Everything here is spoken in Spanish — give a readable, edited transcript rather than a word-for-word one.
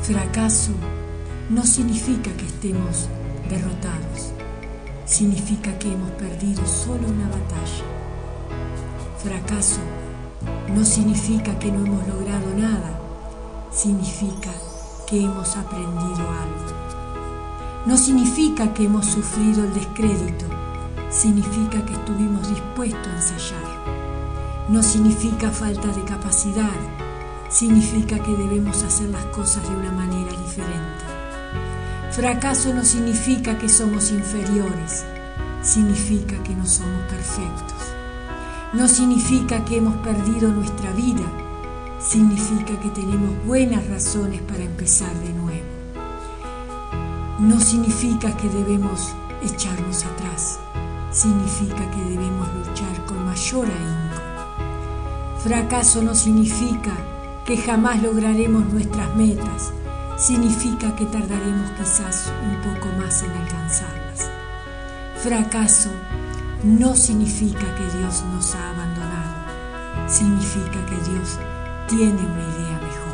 Fracaso no significa que estemos derrotados, significa que hemos perdido solo una batalla. Fracaso no significa que no hemos logrado nada, significa que hemos aprendido algo. No significa que hemos sufrido el descrédito, significa que estuvimos dispuestos a ensayar. No significa falta de capacidad, significa que debemos hacer las cosas de una manera diferente. Fracaso no significa que somos inferiores, significa que no somos perfectos. No significa que hemos perdido nuestra vida, significa que tenemos buenas razones para empezar de nuevo. No significa que debemos echarnos atrás, significa que debemos luchar con mayor ahínco. Fracaso no significa que jamás lograremos nuestras metas, significa que tardaremos quizás un poco más en alcanzarlas. Fracaso no significa que Dios nos ha abandonado, significa que Dios tiene una idea mejor.